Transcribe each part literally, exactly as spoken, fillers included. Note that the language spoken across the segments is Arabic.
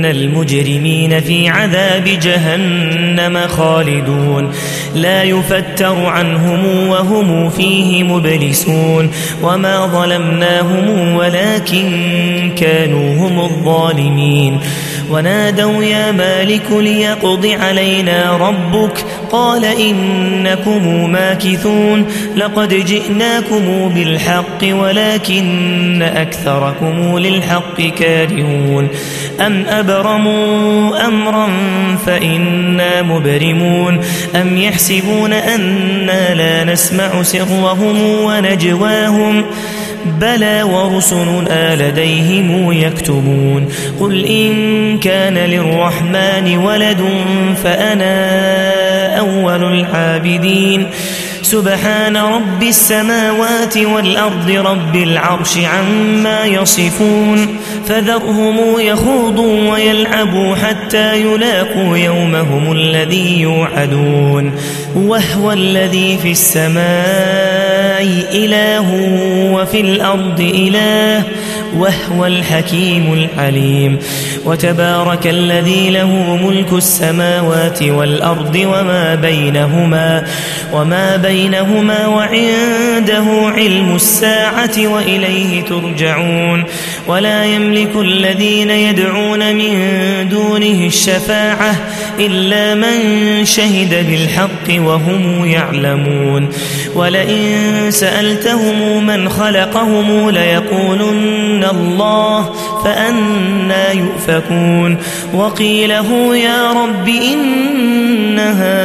المجرمين في عذاب جهنم خالدون لا يفتر عنهم وهم فيه مبلسون وما ظلمناهم ولكن كانوا هم الظالمين ونادوا يا مالك ليقض علينا ربك قال إنكم ماكثون لقد جئناكم بالحق ولكن أكثركم للحق كارهون أم أبرموا أمرا فإنا مبرمون أم يحسبون أنا لا نسمع سرهم ونجواهم بلى ورسلنا لديهم يكتبون قل إن كان للرحمن ولد فأنا أول العابدين سبحان رب السماوات والأرض رب العرش عما يصفون فذرهم يخوضوا ويلعبوا حتى يلاقوا يومهم الذي يوعدون وهو الذي في السماء إله وفي الأرض إله وهو الحكيم العليم وتبارك الذي له ملك السماوات والأرض وما بينهما وما بينهما وعنده علم الساعة وإليه ترجعون ولا يملك الذين يدعون من دونه الشفاعة إلا من شهد بالحق وهم يعلمون ولئن سألتهم من خلقهم ليقولن الله فأنى يؤفكون وقيله يا رب إن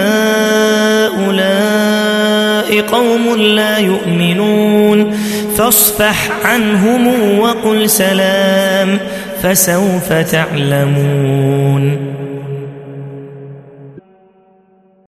هؤلاء قوم لا يؤمنون فاصفح عنهم وقل سلام فسوف تعلمون.